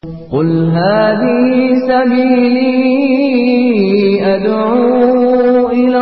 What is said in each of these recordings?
قل هذه سبيلي أدعو إلى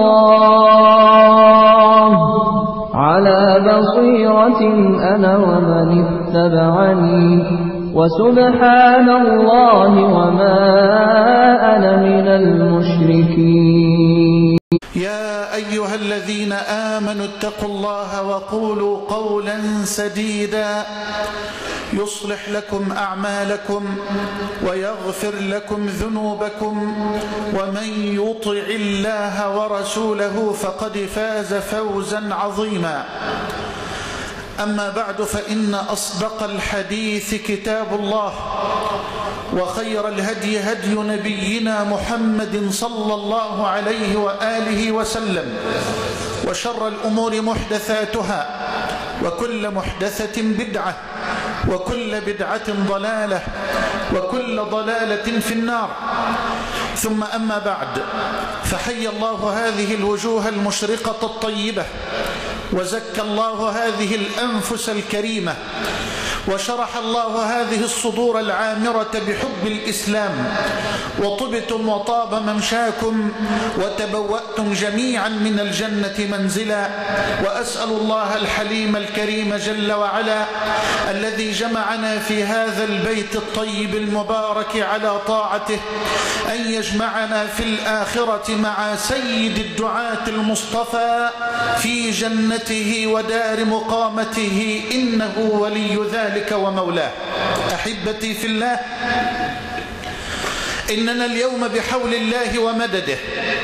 الله على بصيرة أنا ومن اتبعني وسبحان الله وما أنا من المشركين. يا أيها الذين آمنوا اتقوا الله وقولوا قولا سديدا يصلح لكم أعمالكم ويغفر لكم ذنوبكم ومن يطع الله ورسوله فقد فاز فوزا عظيما. أما بعد، فإن أصدق الحديث كتاب الله، وخير الهدي هدي نبينا محمد صلى الله عليه وآله وسلم، وشر الأمور محدثاتها، وكل محدثة بدعة، وكل بدعة ضلالة، وكل ضلالة في النار. ثم أما بعد، فحي الله هذه الوجوه المشرقة الطيبة، وزكى الله هذه الأنفس الكريمة، وشرح الله هذه الصدور العامرة بحب الإسلام، وطبتم وطاب ممشاكم وتبوأتم جميعا من الجنة منزلا. وأسأل الله الحليم الكريم جل وعلا الذي جمعنا في هذا البيت الطيب المبارك على طاعته أن يجمعنا في الآخرة مع سيد الدعاة المصطفى في جنته ودار مقامته، إنه ولي ذلك ومولاه. أحبتي في الله، إننا اليوم بحول الله ومدده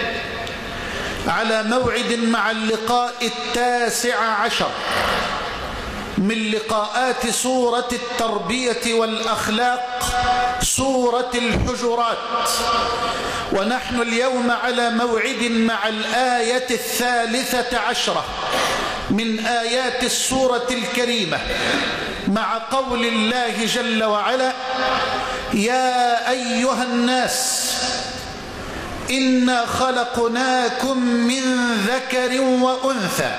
على موعد مع اللقاء 19 من لقاءات سورة التربية والأخلاق، سورة الحجرات، ونحن اليوم على موعد مع الآية 13 من آيات السورة الكريمة، مع قول الله جل وعلا: يا أيها الناس إنا خلقناكم من ذكر وأنثى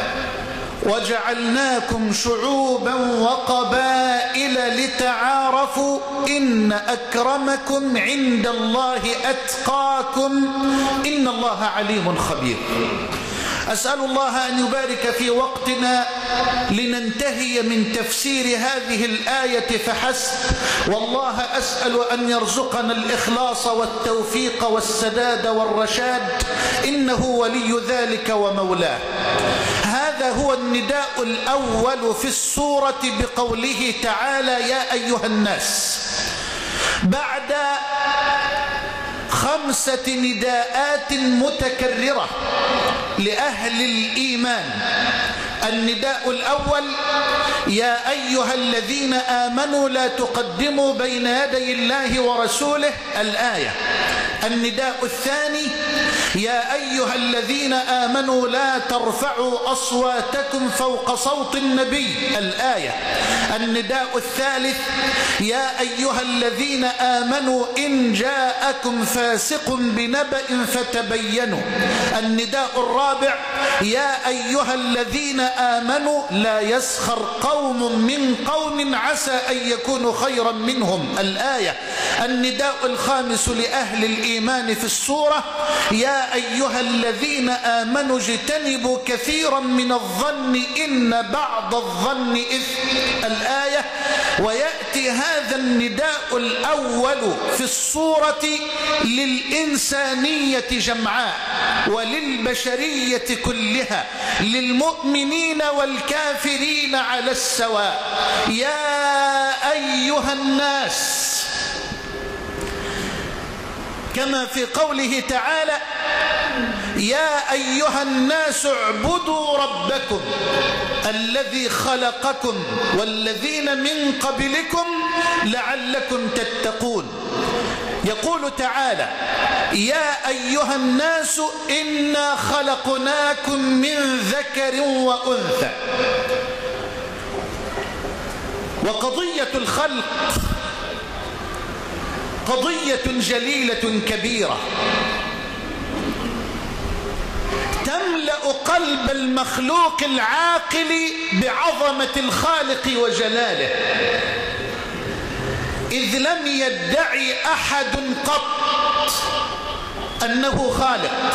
وجعلناكم شعوبا وقبائل لتعارفوا إن أكرمكم عند الله أتقاكم إن الله عليم خبير. أسأل الله أن يبارك في وقتنا لننتهي من تفسير هذه الآية فحسب، والله أسأل أن يرزقنا الإخلاص والتوفيق والسداد والرشاد، إنه ولي ذلك ومولاه. هذا هو النداء الأول في السورة بقوله تعالى: يا أيها الناس. بعد 5 نداءات متكررة لأهل الإيمان. النداء الأول: يا أيها الذين آمنوا لا تقدموا بين يدي الله ورسوله، الآية. النداء الثاني: يا أيها الذين آمنوا لا ترفعوا أصواتكم فوق صوت النبي، الآية. النداء الثالث: يا أيها الذين آمنوا إن جاءكم فاسق بنبأ فتبينوا. النداء الرابع: يا أيها الذين آمنوا لا يسخر قوم من قوم عسى أن يكونوا خيرا منهم، الآية. النداء الخامس لأهل الإيمان في السورة: يا أيها الذين آمنوا اجتنبوا كثيرا من الظن إن بعض الظن إثم، الآية. ويأتي هذا النداء الأول في السورة للإنسانية جمعاء وللبشرية كلها، للمؤمنين والكافرين على السواء. يا أيها الناس، كما في قوله تعالى: يا أيها الناس اعبدوا ربكم الذي خلقكم والذين من قبلكم لعلكم تتقون. يقول تعالى: يا أيها الناس إنا خلقناكم من ذكر وأنثى. وقضية الخلق قضية جليلة كبيرة تملأ قلب المخلوق العاقل بعظمة الخالق وجلاله. إذ لم يدعي أحد قط أنه خالق،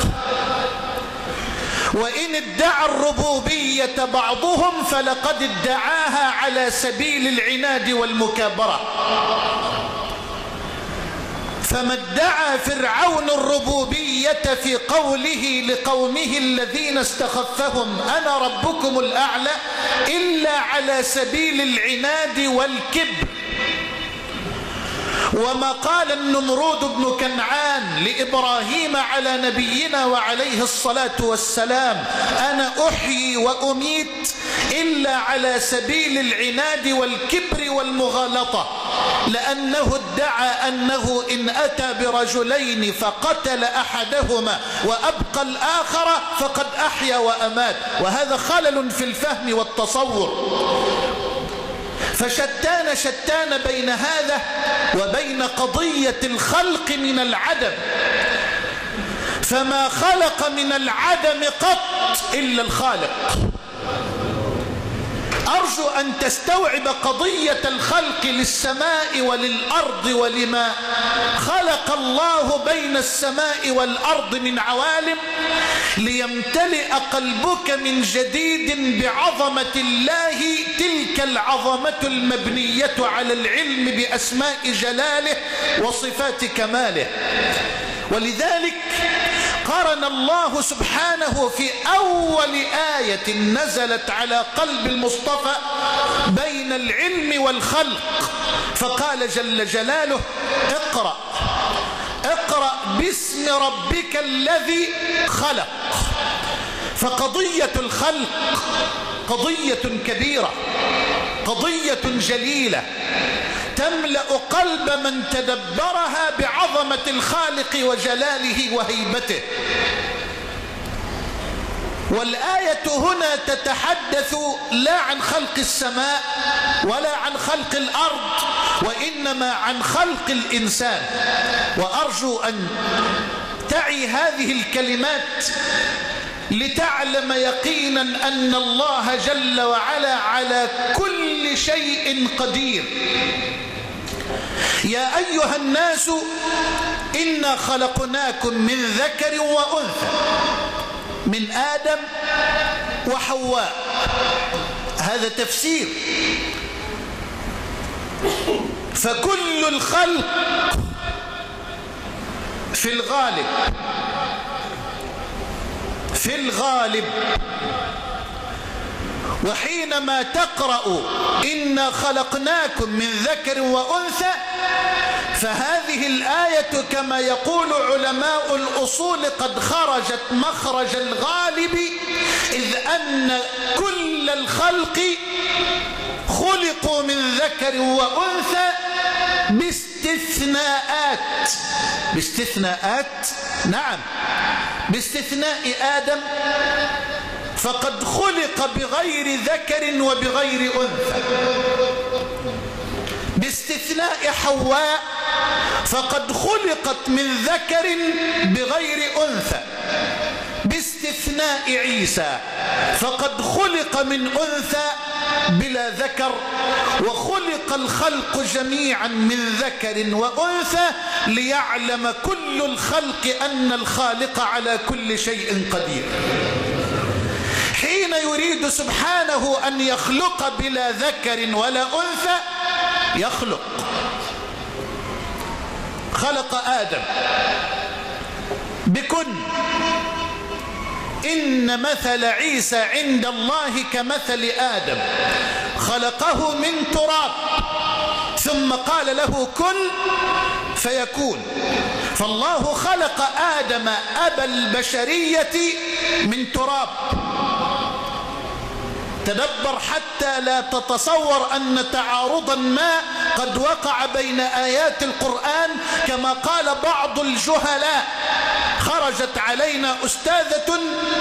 وإن ادعى الربوبية بعضهم فلقد ادعاها على سبيل العناد والمكابرة. فما ادعى فرعون الربوبية في قوله لقومه الذين استخفهم أنا ربكم الأعلى إلا على سبيل العناد والكبر. وما قال النمرود بن كنعان لإبراهيم على نبينا وعليه الصلاة والسلام أنا أحيي وأميت إلا على سبيل العناد والكبر والمغالطة، لأنه ادعى أنه إن أتى برجلين فقتل أحدهما وأبقى الآخر فقد أحيا وأمات، وهذا خلل في الفهم والتصور. فشتان بين هذا وبين قضية الخلق من العدم، فما خلق من العدم قط إلا الخالق. أرجو أن تستوعب قضية الخلق للسماء وللأرض ولما خلق الله بين السماء والأرض من عوالم، ليمتلئ قلبك من جديد بعظمة الله، تلك العظمة المبنية على العلم بأسماء جلاله وصفات كماله. ولذلك قارن الله سبحانه في أول آية نزلت على قلب المصطفى بين العلم والخلق، فقال جل جلاله اقرأ باسم ربك الذي خلق. فقضية الخلق قضية كبيرة، قضية جليلة تملأ قلب من تدبرها بعظمة الخالق وجلاله وهيبته. والآية هنا تتحدث لا عن خلق السماء ولا عن خلق الأرض، وإنما عن خلق الإنسان. وأرجو أن تعي هذه الكلمات لتعلم يقينا أن الله جل وعلا على كل شيء قدير. يا أيها الناس إنا خلقناكم من ذكر وأنثى، من آدم وحواء، هذا تفسير. فكل الخلق في الغالب وحينما تقرأ إنا خلقناكم من ذكر وأنثى، فهذه الآية كما يقول علماء الأصول قد خرجت مخرج الغالب، إذ أن كل الخلق خلقوا من ذكر وأنثى باستثناءات، نعم، باستثناء آدم فقد خلق بغير ذكر وبغير أنثى، باستثناء حواء فقد خلقت من ذكر بغير أنثى، باستثناء عيسى فقد خلق من أنثى بلا ذكر. وخلق الخلق جميعا من ذكر وأنثى ليعلم كل الخلق أن الخالق على كل شيء قدير. حين يريد سبحانه أن يخلق بلا ذكر ولا أنثى خلق آدم بكن. إن مثل عيسى عند الله كمثل آدم، خلقه من تراب ثم قال له كن فيكون. فالله خلق آدم أبا البشرية من تراب. تدبر حتى لا تتصور أن تعارضا ما قد وقع بين آيات القرآن، كما قال بعض الجهلاء. خرجت علينا أستاذة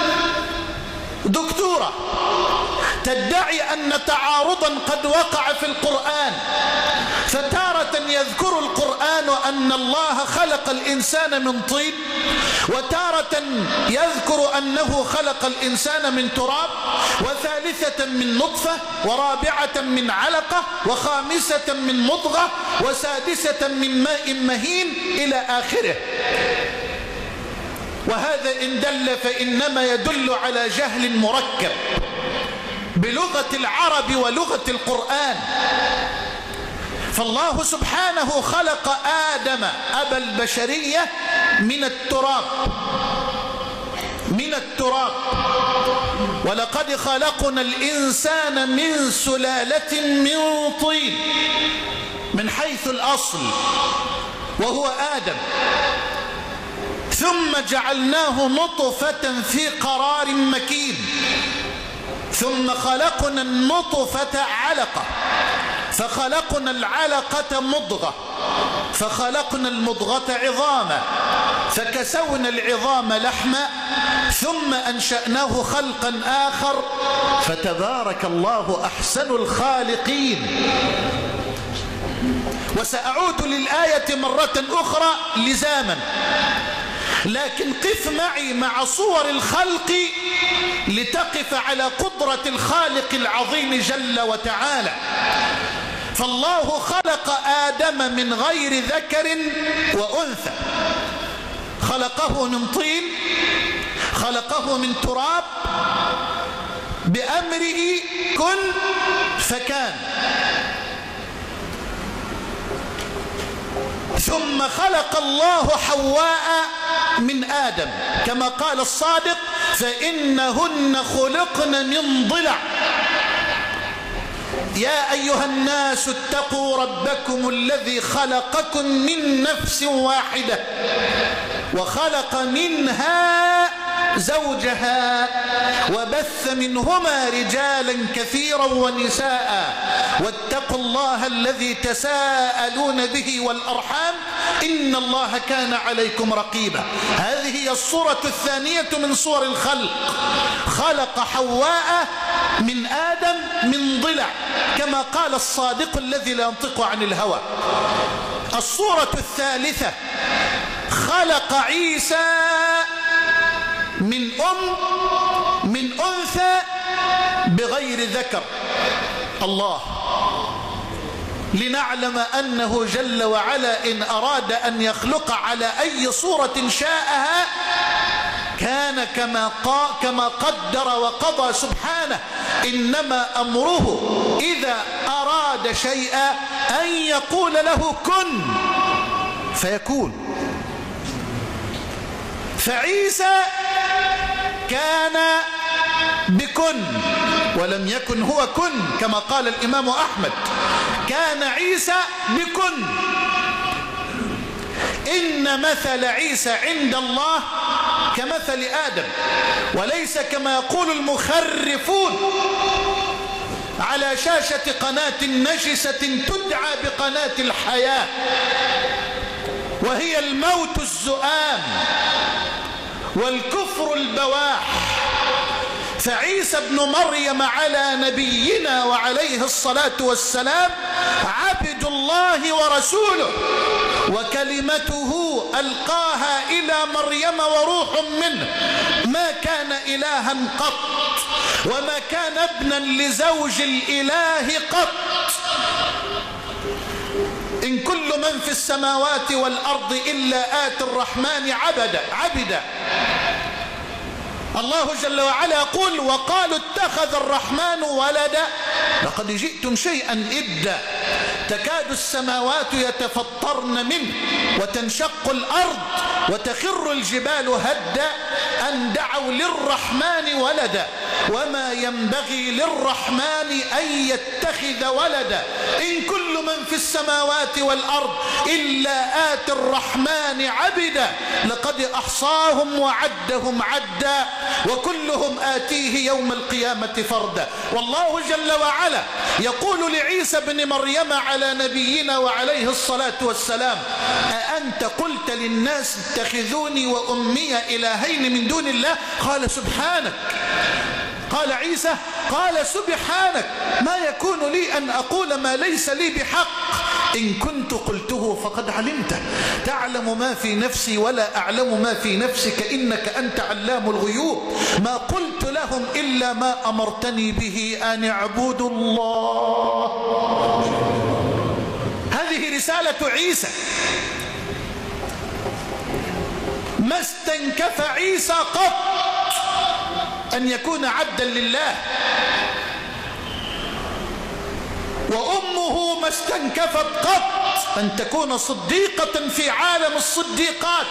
دكتورة تدعي أن تعارضا قد وقع في القرآن، فتارة يذكر القرآن أن الله خلق الإنسان من طين، وتارة يذكر أنه خلق الإنسان من تراب، وثالثة من نطفة، ورابعة من علقة، وخامسة من مضغة، وسادسة من ماء مهين إلى آخره. وهذا إن دل فإنما يدل على جهل مركب بلغة العرب ولغة القرآن. فالله سبحانه خلق آدم أبا البشرية من التراب، ولقد خلقنا الإنسان من سلالة من طين من حيث الأصل وهو آدم، ثم جعلناه نطفة في قرار مكين، ثم خلقنا النطفة علقة، فخلقنا العلقة مضغة، فخلقنا المضغة عظاما، فكسونا العظام لحما، ثم أنشأناه خلقا آخر، فتبارك الله أحسن الخالقين. وسأعود للآية مرة أخرى لزاما، لكن قف معي مع صور الخلق لتقف على قدرة الخالق العظيم جل وتعالى. فالله خلق آدم من غير ذكر وأنثى، خلقه من طين، خلقه من تراب، بأمره كن فكان. ثم خلق الله حواء من آدم، كما قال الصادق: فإنهن خلقن من ضلع. يا أيها الناس اتقوا ربكم الذي خلقكم من نفس واحدة وخلق منها زوجها وبث منهما رجالا كثيرا ونساء واتقوا الله الذي تساءلون به والأرحام إن الله كان عليكم رقيبا. هذه هي الصورة الثانية من صور الخلق. خلق حواء من آدم من ضلع، كما قال الصادق الذي لا ينطق عن الهوى. الصورة الثالثة: خلق عيسى من أنثى بغير ذكر. الله، لنعلم أنه جل وعلا إن أراد أن يخلق على أي صورة شاءها كان كما قدر وقضى سبحانه. إنما أمره إذا أراد شيئا أن يقول له كن فيكون. فعيسى كان بكن ولم يكن هو كن، كما قال الإمام أحمد: كان عيسى بكن. إن مثل عيسى عند الله كمثل آدم، وليس كما يقول المخرفون على شاشة قناة نجسة تدعى بقناة الحياة، وهي الموت الزؤام والكفر البواح. فعيسى ابن مريم على نبينا وعليه الصلاة والسلام عبد الله ورسوله، وكلمته ألقاها إلى مريم وروح منه، ما كان إلها قط وما كان ابنا لزوج الإله قط. إن كل من في السماوات والأرض إلا آتي الرحمن عبدا. الله جل وعلا يقول: وقالوا اتخذ الرحمن ولدا لقد جئتم شيئا إدا تكاد السماوات يتفطرن منه وتنشق الأرض وتخر الجبال هدا أن دعوا للرحمن ولدا وما ينبغي للرحمن أن يتخذ ولدا. إن كل من في السماوات والأرض إلا آتي الرحمن عبدا لقد أحصاهم وعدهم عدا وكلهم آتيه يوم القيامة فردا. والله جل وعلا يقول لعيسى بن مريم على نبينا وعليه الصلاة والسلام: أأنت قلت للناس اتخذوني وأمي إلهين من دون الله؟ قال: سبحانك. قال عيسى: قال: سبحانك، ما يكون لي أن أقول ما ليس لي بحق، إن كنت قلته فقد علمته، تعلم ما في نفسي ولا أعلم ما في نفسك إنك أنت علام الغيوب. ما قلت لهم إلا ما أمرتني به أن اعبدوا الله. هذه رسالة عيسى. ما استنكف عيسى قط أن يكون عبدا لله، وأمه ما استنكفت قط أن تكون صديقة في عالم الصديقات،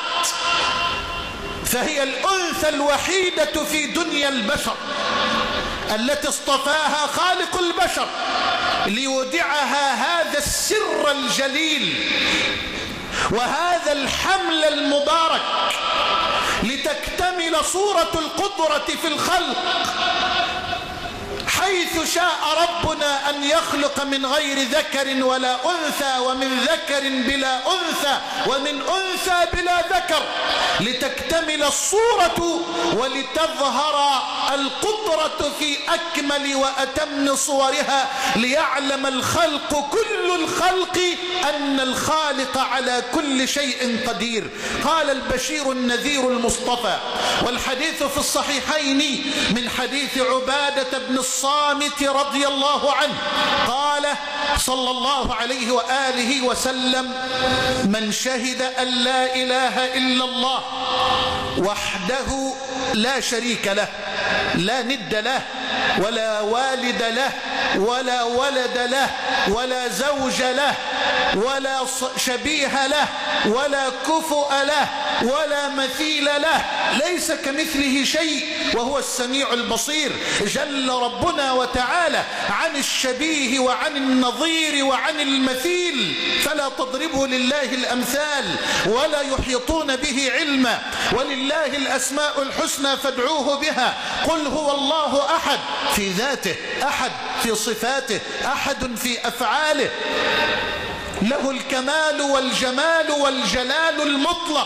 فهي الأنثى الوحيدة في دنيا البشر التي اصطفاها خالق البشر ليودعها هذا السر الجليل وهذا الحمل المبارك، لتكتمل صورة القدرة في الخلق، حيث شاء ربنا أن يخلق من غير ذكر ولا أنثى، ومن ذكر بلا أنثى، ومن أنثى بلا ذكر، لتكتمل الصورة ولتظهر القدرة في أكمل وأتم صورها، ليعلم الخلق كل الخلق أن الخالق على كل شيء قدير. قال البشير النذير المصطفى، والحديث في الصحيحين من حديث عبادة بن الصامت رضي الله عنه، قال صلى الله عليه وآله وسلم: من شهد أن لا إله إلا الله وحده لا شريك له، لا ند له ولا والد له ولا ولد له ولا زوج له ولا شبيه له ولا كفؤ له ولا مثيل له، ليس كمثله شيء وهو السميع البصير. جل ربنا وتعالى عن الشبيه وعن النظير وعن المثيل، فلا تضربوا لله الأمثال ولا يحيطون به علما. ولله الأسماء الحسنى فادعوه بها. قل هو الله أحد في ذاته، أحد في صفاته، أحد في أفعاله، له الكمال والجمال والجلال المطلق،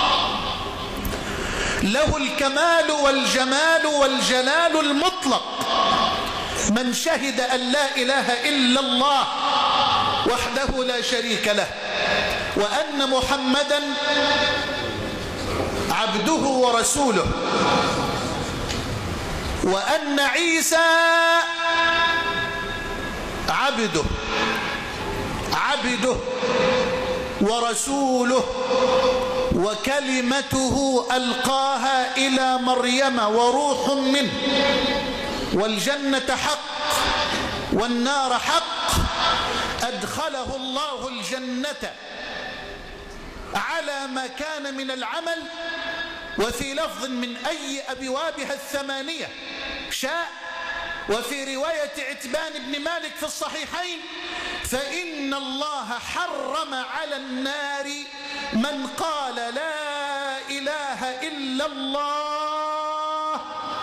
له الكمال والجمال والجلال المطلق. من شهد أن لا إله إلا الله وحده لا شريك له، وأن محمدا عبده ورسوله، وأن عيسى عبده ورسوله وكلمته ألقاها إلى مريم وروح منه، والجنة حق والنار حق، أدخله الله الجنة على ما كان من العمل، وفي لفظ من أي أبوابها الثمانية شاء. وفي رواية عتبان بن مالك في الصحيحين: فإن الله حرم على النار من قال لا إله إلا الله.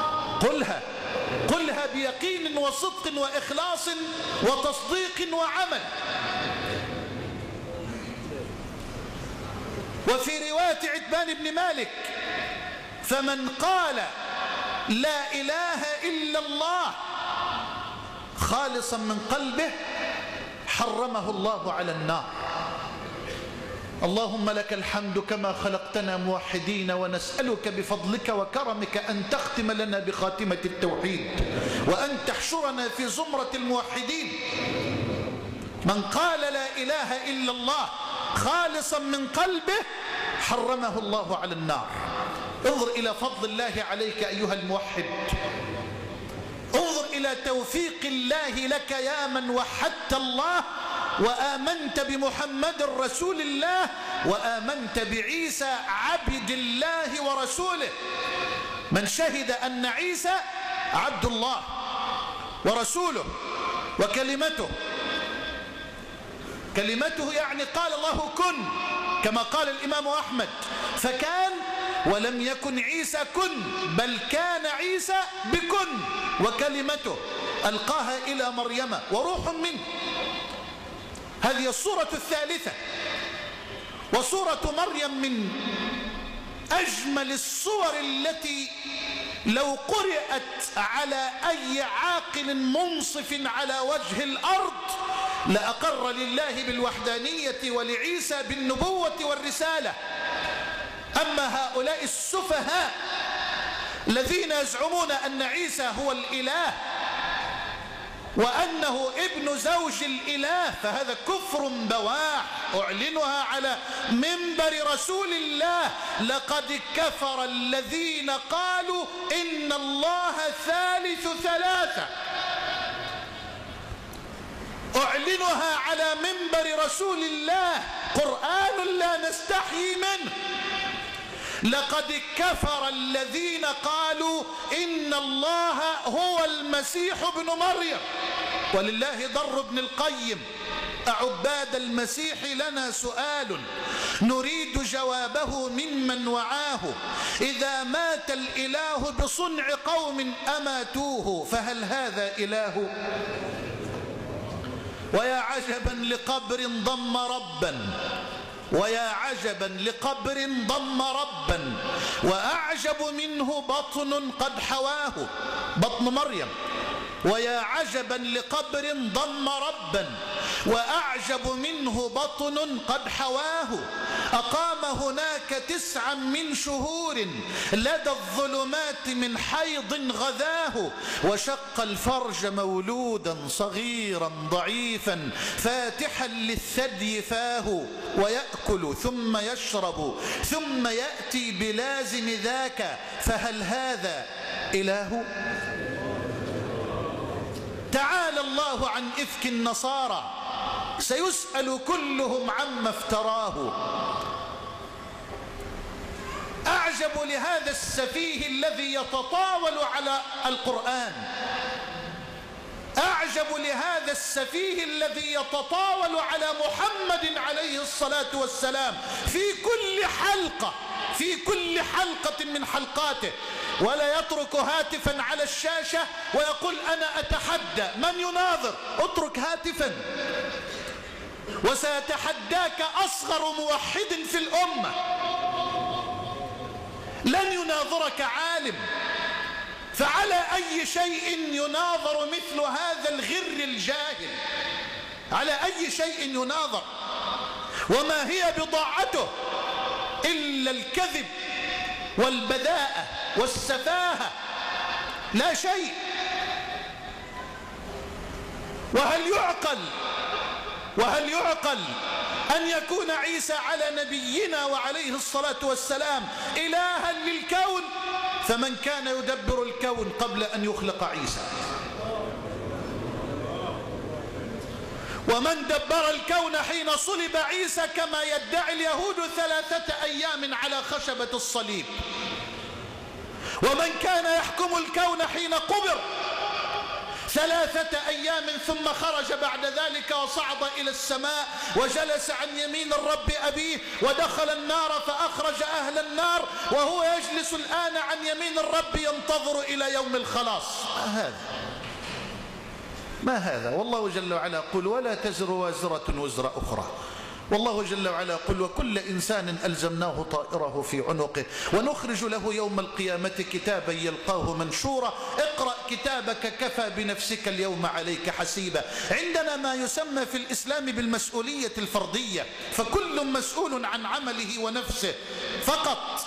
قلها بيقين وصدق وإخلاص وتصديق وعمل. وفي رواية عتبان بن مالك: فمن قال لا إله إلا الله خالصا من قلبه حرمه الله على النار. اللهم لك الحمد كما خلقتنا موحدين، ونسألك بفضلك وكرمك أن تختم لنا بخاتمة التوحيد، وأن تحشرنا في زمرة الموحدين. من قال لا إله إلا الله خالصا من قلبه حرمه الله على النار. انظر إلى فضل الله عليك أيها الموحد، انظر إلى توفيق الله لك يا من وحدت الله وآمنت بمحمد رسول الله وآمنت بعيسى عبد الله ورسوله. من شهد أن عيسى عبد الله ورسوله وكلمته، كلمته يعني قال الله كن، كما قال الإمام أحمد: فكان ولم يكن عيسى كن، بل كان عيسى بكن، وكلمته ألقاها إلى مريم وروح منه. هذه الصورة الثالثة. وصورة مريم من أجمل الصور التي لو قرأت على أي عاقل منصف على وجه الأرض لأقر لله بالوحدانية ولعيسى بالنبوة والرسالة. أما هؤلاء السفهاء الذين يزعمون أن عيسى هو الإله وأنه ابن زوج الإله فهذا كفر بواح أعلنها على منبر رسول الله. لقد كفر الذين قالوا إن الله ثالث ثلاثة، أعلنها على منبر رسول الله، قرآن لا نستحيي منه. لقد كفر الذين قالوا إن الله هو المسيح ابن مريم. ولله ضر ابن القيم: أعباد المسيح لنا سؤال نريد جوابه ممن وعاه، إذا مات الإله بصنع قوم أماتوه فهل هذا إله؟ ويا عجبا لقبر ضم ربا، ويا عجبا لقبر ضم ربا، وأعجب منه بطن قد حواه، بطن مريم. ويا عجبا لقبر ضم ربا، وأعجب منه بطن قد حواه. أقام هناك 9 من شهور لدى الظلمات من حيض غذاه، وشق الفرج مولودا صغيرا ضعيفا فاتحا للثدي فاه، ويأكل ثم يشرب ثم يأتي بلازم ذاك، فهل هذا إله؟ تعالى الله عن إفك النصارى، سيسأل كلهم عما افتراه. أعجب لهذا السفيه الذي يتطاول على القرآن، أعجب لهذا السفيه الذي يتطاول على محمد عليه الصلاة والسلام في كل حلقة من حلقاته، ولا يترك هاتفا على الشاشة ويقول أنا أتحدى من يناظر. اترك هاتفا، وسيتحداك أصغر موحد في الأمة. لن يناظرك عالم، فعلى أي شيء يناظر مثل هذا الغر الجاهل؟ على أي شيء يناظر؟ وما هي بضاعته إلا الكذب والبذاءة والسفاهة، لا شيء. وهل يعقل أن يكون عيسى على نبينا وعليه الصلاة والسلام إلها للكون؟ فمن كان يدبر الكون قبل أن يخلق عيسى، ومن دبر الكون حين صلب عيسى كما يدعي اليهود 3 أيام على خشبة الصليب، ومن كان يحكم الكون حين قبر 3 أيام ثم خرج بعد ذلك وصعد إلى السماء وجلس عن يمين الرب أبيه ودخل النار فأخرج أهل النار، وهو يجلس الآن عن يمين الرب ينتظر إلى يوم الخلاص. ما هذا؟ والله جل وعلا يقول ولا تزر وازرة وزر أخرى. والله جل وعلا يقول وكل إنسان ألزمناه طائره في عنقه ونخرج له يوم القيامة كتابا يلقاه منشورا اقرأ كتابك كفى بنفسك اليوم عليك حسيبا. عندنا ما يسمى في الإسلام بالمسؤولية الفردية، فكل مسؤول عن عمله ونفسه فقط.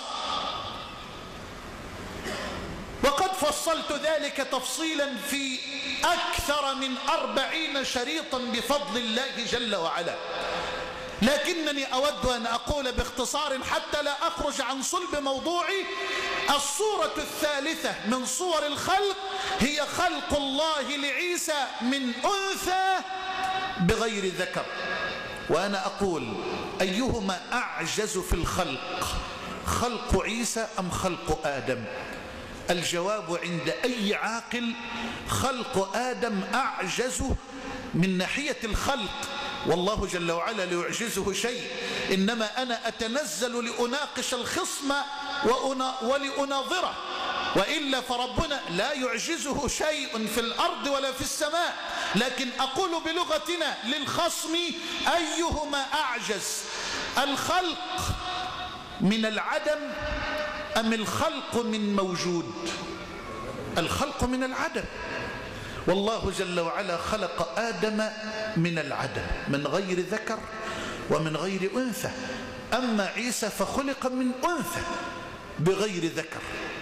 وقد فصلت ذلك تفصيلا في أكثر من 40 شريطا بفضل الله جل وعلا، لكنني أود أن أقول باختصار حتى لا أخرج عن صلب موضوعي. الصورة الثالثة من صور الخلق هي خلق الله لعيسى من أنثى بغير ذكر. وأنا أقول أيهما أعجز في الخلق، خلق عيسى أم خلق آدم؟ الجواب عند أي عاقل خلق آدم أعجز من ناحية الخلق، والله جل وعلا لا يعجزه شيء، إنما أنا أتنزل لأناقش الخصم ولأناظره، وإلا فربنا لا يعجزه شيء في الأرض ولا في السماء. لكن أقول بلغتنا للخصم أيهما أعجز، الخلق من العدم أم الخلق من موجود؟ الخلق من العدم، والله جل وعلا خلق آدم من العدم، من غير ذكر ومن غير أنثى. أما عيسى فخلق من أنثى بغير ذكر.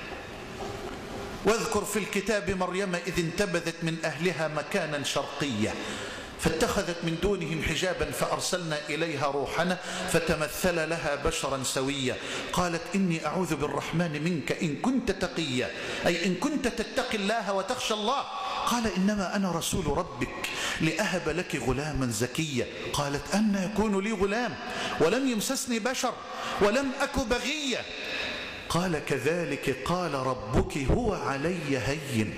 واذكر في الكتاب مريم إذ انتبذت من أهلها مكانا شرقيا فاتخذت من دونهم حجابا فأرسلنا إليها روحنا فتمثل لها بشرا سويا قالت إني أعوذ بالرحمن منك إن كنت تقيا، أي إن كنت تتقي الله وتخشى الله. قال إنما أنا رسول ربك لأهب لك غلاما زكيا. قالت أن يكون لي غلام ولم يمسسني بشر ولم أك بغيا. قال كذلك قال ربك هو علي هين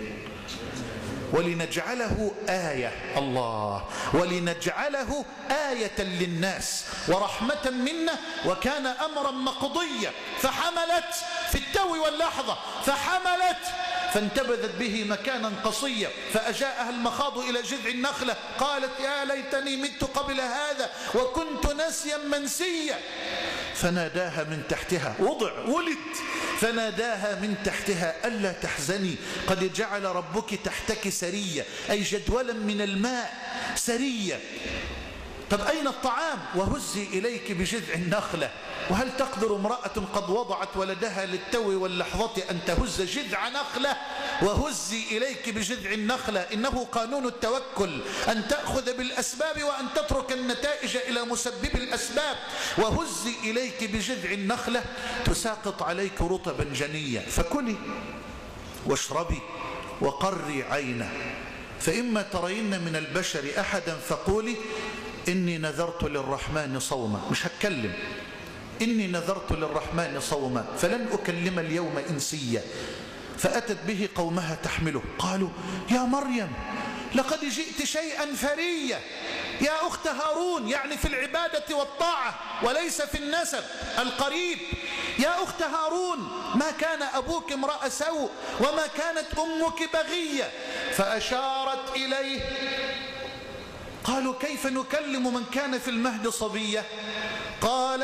ولنجعله آية، الله، ولنجعله آية للناس ورحمة منا وكان أمرا مقضيا. فحملت في التو واللحظة، فحملت فانتبذت به مكانا قصيا فأجاءها المخاض إلى جذع النخلة قالت يا ليتني مت قبل هذا وكنت نسيا منسيا. فناداها من تحتها، ولد، فناداها من تحتها ألا تحزني قد جعل ربك تحتك سريا، أي جدولا من الماء سريا. طب أين الطعام؟ وهزي إليك بجذع النخلة. وهل تقدر امرأة قد وضعت ولدها للتو واللحظة أن تهز جذع نخلة؟ وهزي إليك بجذع النخلة، إنه قانون التوكل أن تأخذ بالأسباب وأن تترك النتائج إلى مسبب الأسباب. وهزي إليك بجذع النخلة تساقط عليك رطبا جنيا فكلي واشربي وقري عينا فإما ترين من البشر أحدا فقولي إني نذرت للرحمن صوما، مش هتكلم، إني نذرت للرحمن صوما فلن أكلم اليوم إنسيا. فأتت به قومها تحمله قالوا يا مريم لقد جئت شيئا فريا. يا أخت هارون، يعني في العبادة والطاعة وليس في النسب القريب. يا أخت هارون ما كان أبوك امرأ سوء وما كانت أمك بغية. فأشارت إليه. قالوا كيف نكلم من كان في المهد صبيا؟ قال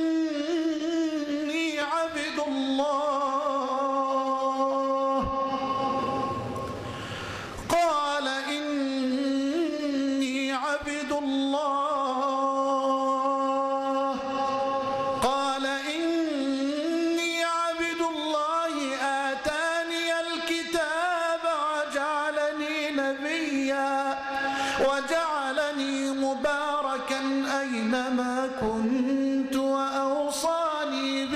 إني عبد الله. قال إني عبد الله. قال إني عبد الله آتاني الكتاب وجعلني نبيا وجعلني مباركا أينما كنت وأوصاني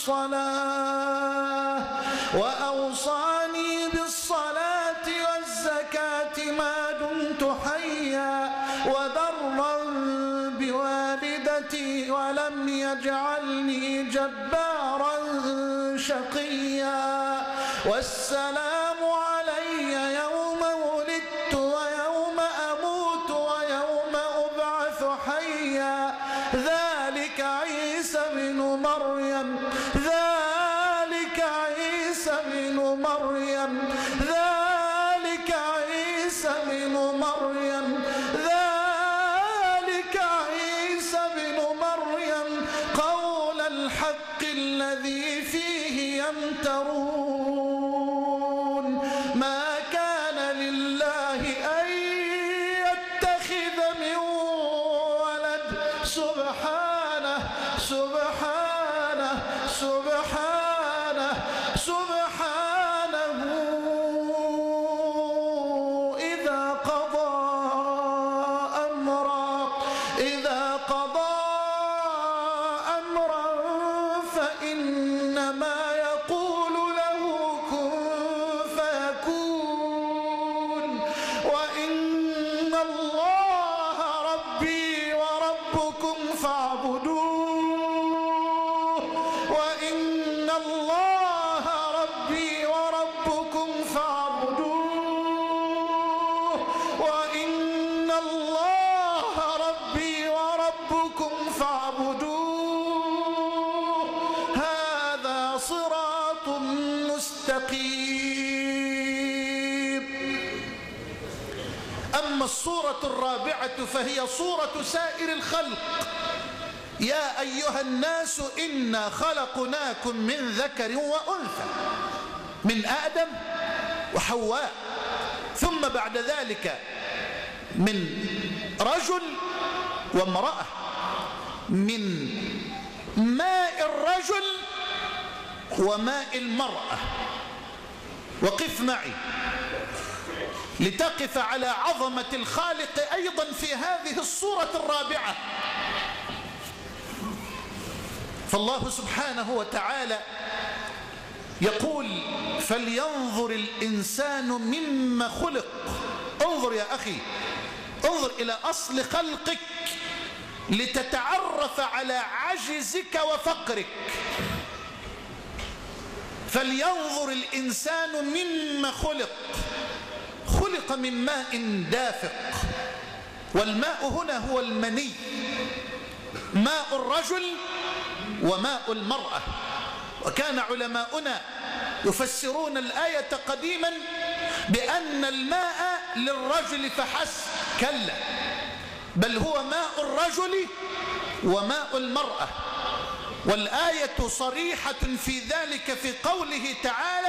بالصلاة والزكاة ما دمت حيا وبرا بوالدتي ولم يجعلني جبارا شقيا والسلام علي يوم ولدت ويوم أموت ويوم أبعث حيا ذلك عيسى بن مريم ذلك عيسى بن مريم ذلك عيسى بن مريم ذلك عيسى بن مريم قول الحق الذي فيه يمترون ما كان لله أن يتخذ من ولد سبحانه سبحانه سبحانه سبحانه إذا قضى أمرا فإنما يقول له كن فيكون وإن الله ربي وربكم فاعبدوه وإن الله ربي وربكم فاعبدوه وإن الله ربي وربكم فاعبدوه هذا صراط مستقيم. أما الصورة الرابعة فهي صورة سائر الخلق. يا أيها الناس إنا خلقناكم من ذكر وأنثى من آدم وحواء ثم ثم بعد ذلك من رجل وامرأة، من ماء الرجل وماء المرأة. وقف معي لتقف على عظمة الخالق أيضا في هذه الصورة الرابعة. فالله سبحانه وتعالى يقول: فلينظر الإنسان مما خلق. انظر يا أخي، انظر إلى أصل خلقك لتتعرف على عجزك وفقرك. فلينظر الإنسان مما خلق. خلق من ماء دافق، والماء هنا هو المني، ماء الرجل وماء المرأة. وكان علماؤنا يفسرون الآية قديما بأن الماء للرجل فحسب، كلا، بل هو ماء الرجل وماء المرأة. والآية صريحة في ذلك في قوله تعالى: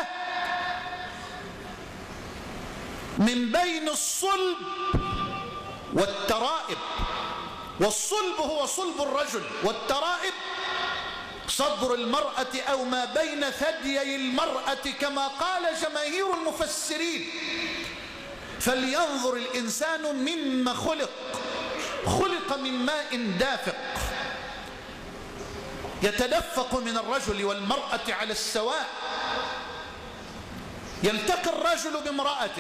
من بين الصلب والترائب. والصلب هو صلب الرجل، والترائب صدر المرأة أو ما بين ثديي المرأة كما قال جماهير المفسرين. فلينظر الإنسان مما خلق. خلق من ماء دافق يتدفق من الرجل والمرأة على السواء. يلتقي الرجل بامرأته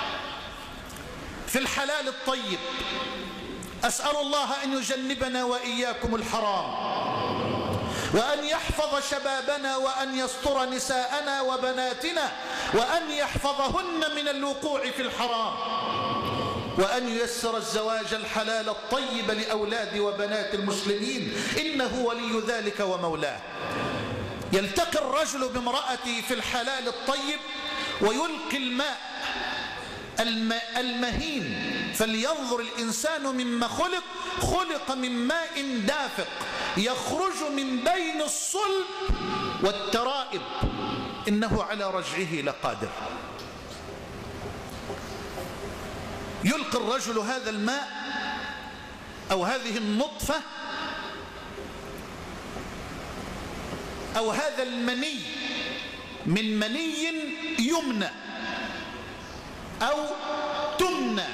في الحلال الطيب. أسأل الله أن يجنبنا وإياكم الحرام، وأن يحفظ شبابنا، وأن يستر نساءنا وبناتنا، وأن يحفظهن من الوقوع في الحرام، وأن ييسر الزواج الحلال الطيب لأولاد وبنات المسلمين، إنه ولي ذلك ومولاه. يلتقي الرجل بامرأته في الحلال الطيب ويلقي الماء المهين. فلينظر الإنسان مما خلق. خلق من ماء دافق يخرج من بين الصلب والترائب، إنه على رجعه لقادر. يلقي الرجل هذا الماء أو هذه النطفة أو هذا المني من مني يمنى أو تمنى،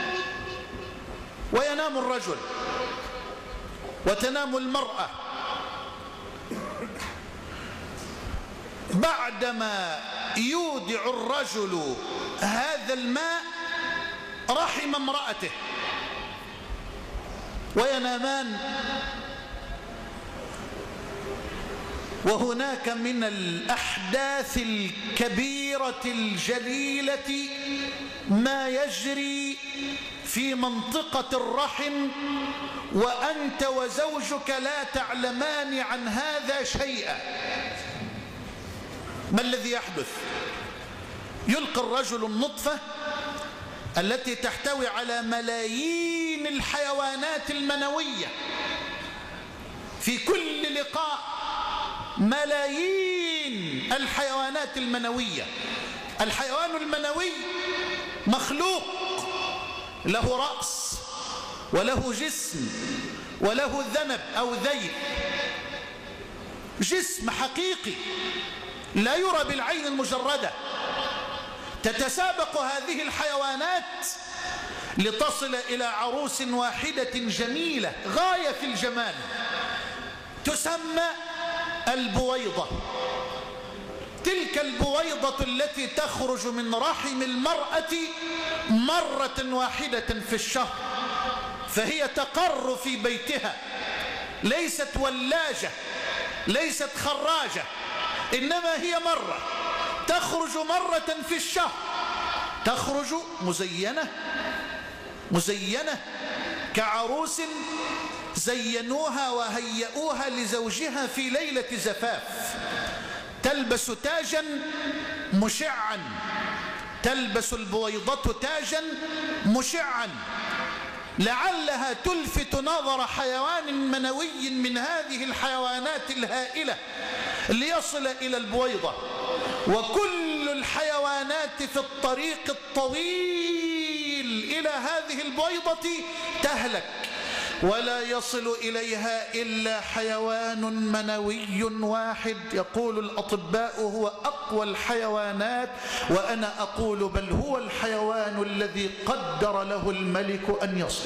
وينام الرجل وتنام المرأة. بعدما يودع الرجل هذا الماء رحم امرأته وينامان. وهناك من الأحداث الكبيرة الجليلة ما يجري في منطقة الرحم وأنت وزوجك لا تعلمان عن هذا شيئا. ما الذي يحدث؟ يلقي الرجل النطفة التي تحتوي على ملايين الحيوانات المنوية في كل لقاء، ملايين الحيوانات المنوية. الحيوان المنوي مخلوق له رأس وله جسم وله ذنب أو ذيل، جسم حقيقي لا يرى بالعين المجردة. تتسابق هذه الحيوانات لتصل إلى عروس واحدة جميلة غاية في الجمال تسمى البويضة. تلك البويضة التي تخرج من رحم المرأة مرة واحدة في الشهر، فهي تقر في بيتها، ليست ولاجة، ليست خراجة، إنما هي مرة تخرج مرة في الشهر. تخرج مزينة كعروس زينوها وهيئوها لزوجها في ليلة زفاف. تلبس تاجا مشعا، تلبس البويضة تاجا مشعا لعلها تلفت نظر حيوان منوي من هذه الحيوانات الهائلة ليصل إلى البويضة. وكل الحيوانات في الطريق الطويل إلى هذه البويضة تهلك، ولا يصل إليها إلا حيوان منوي واحد. يقول الأطباء هو أقوى الحيوانات، وأنا أقول بل هو الحيوان الذي قدر له الملك أن يصل.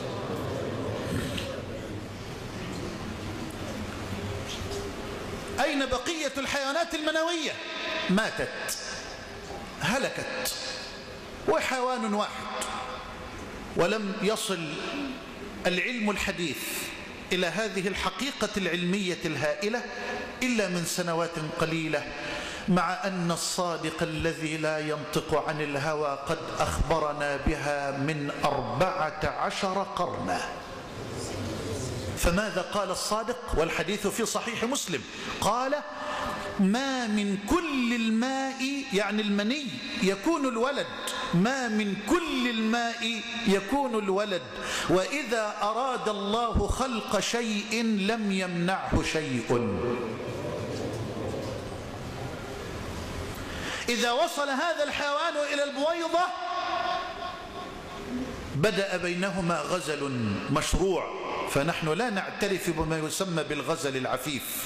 أين بقية الحيوانات المنوية؟ ماتت، هلكت، وحيوان واحد. ولم يصل العلم الحديث إلى هذه الحقيقة العلمية الهائلة إلا من سنوات قليلة، مع أن الصادق الذي لا ينطق عن الهوى قد أخبرنا بها من 14 قرنا. فماذا قال الصادق؟ والحديث في صحيح مسلم، قال: ما من كل الماء، يعني المني، يكون الولد، ما من كل الماء يكون الولد، وإذا أراد الله خلق شيء لم يمنعه شيء. إذا وصل هذا الحيوان إلى البويضة بدأ بينهما غزل مشروع، فنحن لا نعترف بما يسمى بالغزل العفيف،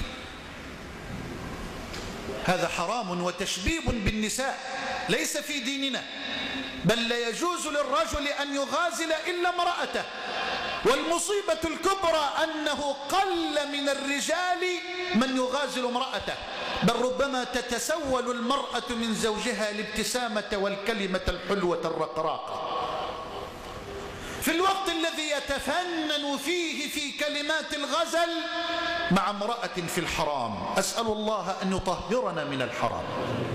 هذا حرام وتشبيب بالنساء، ليس في ديننا، بل لا يجوز للرجل أن يغازل إلا امرأته. والمصيبة الكبرى أنه قل من الرجال من يغازل امرأته، بل ربما تتسول المرأة من زوجها الابتسامة والكلمة الحلوة الرقراقة، في الوقت الذي يتفنن فيه في كلمات الغزل مع امرأة في الحرام. أسأل الله أن يطهرنا من الحرام.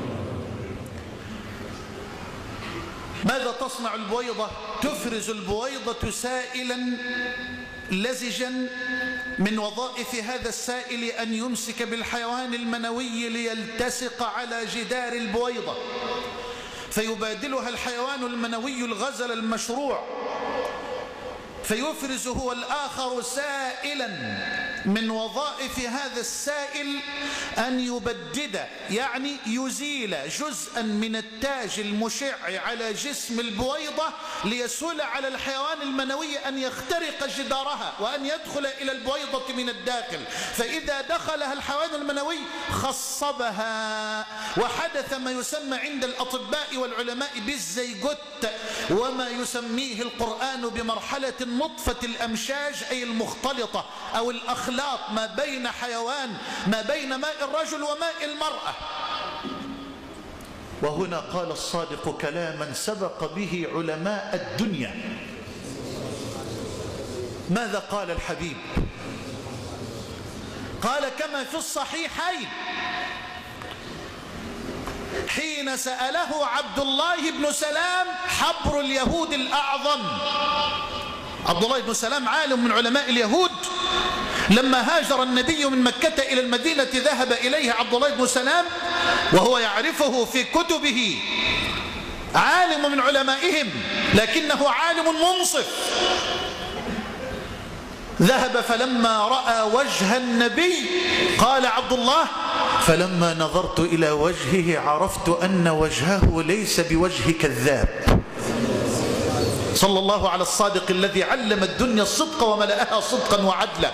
ماذا تصنع البويضة؟ تفرز البويضة سائلا لزجا، من وظائف هذا السائل أن يمسك بالحيوان المنوي ليلتصق على جدار البويضة، فيبادلها الحيوان المنوي الغزل المشروع، فيفرز هو الآخر سائلا. من وظائف هذا السائل أن يبدد، يعني يزيل جزءا من التاج المشع على جسم البويضة ليسهل على الحيوان المنوي أن يخترق جدارها وأن يدخل إلى البويضة من الداخل، فإذا دخلها الحيوان المنوي خصبها، وحدث ما يسمى عند الأطباء والعلماء بالزيجوت، وما يسميه القرآن بمرحلة نطفة الأمشاج، أي المختلطة أو الأخلاط ما بين حيوان، ما بين ماء الرجل وماء المرأة. وهنا قال الصادق كلاما سبق به علماء الدنيا. ماذا قال الحبيب؟ قال كما في الصحيحين حين سأله عبد الله بن سلام حبر اليهود الأعظم. عبد الله بن سلام عالم من علماء اليهود، لما هاجر النبي من مكة إلى المدينة ذهب إليه عبد الله بن سلام وهو يعرفه في كتبه، عالم من علمائهم لكنه عالم منصف. ذهب فلما رأى وجه النبي قال عبد الله: فلما نظرت إلى وجهه عرفت أن وجهه ليس بوجه كذاب. صلى الله على الصادق الذي علم الدنيا الصدق وملأها صدقا وعدلا.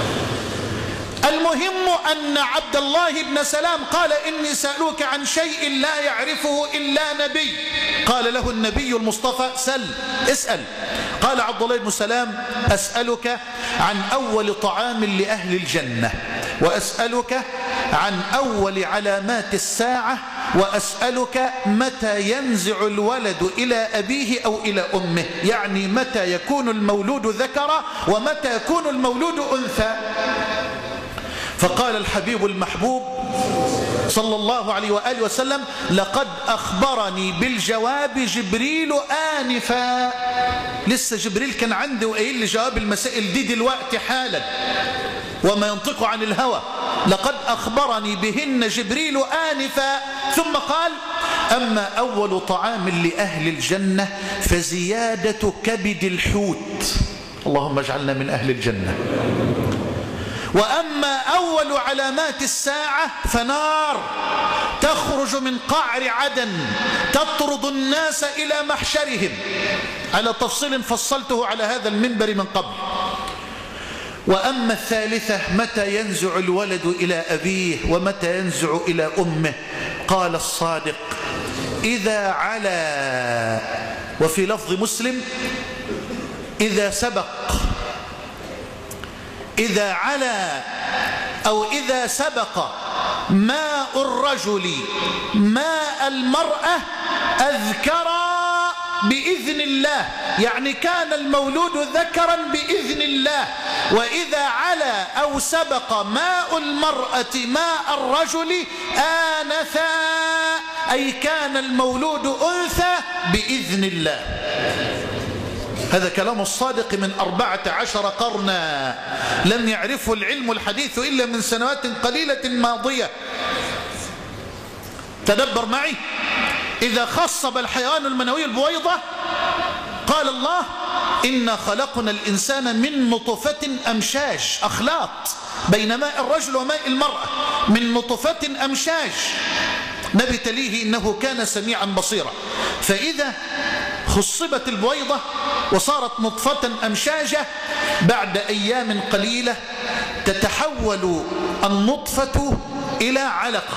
المهم أن عبد الله بن سلام قال: إني سألوك عن شيء لا يعرفه إلا نبي. قال له النبي المصطفى: سل، اسأل. قال عبد الله بن سلام: أسألك عن أول طعام لأهل الجنة، وأسألك عن أول علامات الساعة، وأسألك متى ينزع الولد إلى أبيه أو إلى أمه، يعني متى يكون المولود ذكرا ومتى يكون المولود أنثى. فقال الحبيب المحبوب صلى الله عليه وآله وسلم: لقد أخبرني بالجواب جبريل آنفا. لسه جبريل كان عنده وقايل لي جواب المسائل دي دلوقتي حالا، وما ينطق عن الهوى. لقد أخبرني بهن جبريل آنفا. ثم قال: أما أول طعام لأهل الجنة فزيادة كبد الحوت. اللهم اجعلنا من أهل الجنة. وأما أول علامات الساعة فنار تخرج من قعر عدن تطرد الناس إلى محشرهم، على تفصيل فصلته على هذا المنبر من قبل. وأما الثالثة متى ينزع الولد إلى أبيه ومتى ينزع إلى أمه؟ قال الصادق: إذا علا، وفي لفظ مسلم: إذا سبق. إذا علا أو إذا سبق ماء الرجل ماء المرأة أذكرا بإذن الله، يعني كان المولود ذكرا بإذن الله. وإذا علا أو سبق ماء المرأة ماء الرجل آنثا، أي كان المولود أنثى بإذن الله. هذا كلام الصادق من 14 قرنا لم يعرفه العلم الحديث إلا من سنوات قليلة ماضية. تدبر معي، إذا خصب الحيوان المنوي البويضة قال الله: إنا خلقنا الإنسان من نطفة أمشاج، أخلاط بين ماء الرجل وماء المرأة، من نطفة أمشاج نبتليه إنه كان سميعا بصيرا. فإذا خصبت البويضة وصارت نطفة أمشاجة بعد أيام قليلة تتحول النطفة إلى علقة.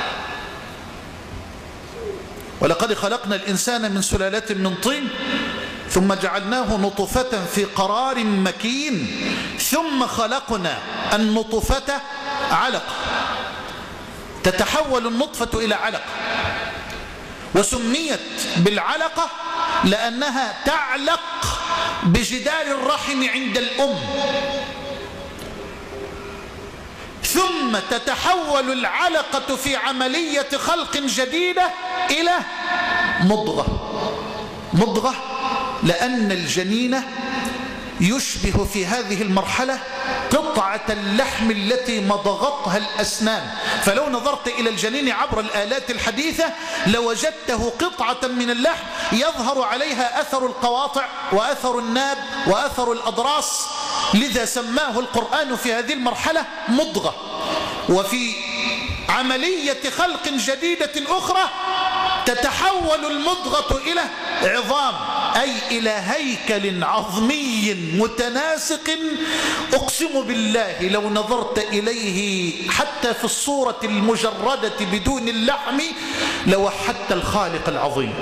ولقد خلقنا الإنسان من سلالة من طين ثم جعلناه نطفة في قرار مكين ثم خلقنا النطفة علقة، تتحول النطفة إلى علقة. وسميت بالعلقة لأنها تعلق بجدار الرحم عند الأم، ثم تتحول العلقة في عملية خلق جديدة إلى مضغة. مضغة لأن الجنين يشبه في هذه المرحلة قطعة اللحم التي مضغتها الأسنان، فلو نظرت إلى الجنين عبر الآلات الحديثة لوجدته قطعة من اللحم يظهر عليها أثر القواطع وأثر الناب وأثر الأضراس، لذا سماه القرآن في هذه المرحلة مضغة. وفي عملية خلق جديدة أخرى تتحول المضغة إلى عظام، أي إلى هيكل عظمي متناسق. أقسم بالله لو نظرت إليه حتى في الصورة المجردة بدون اللحم لوحدت الخالق العظيم.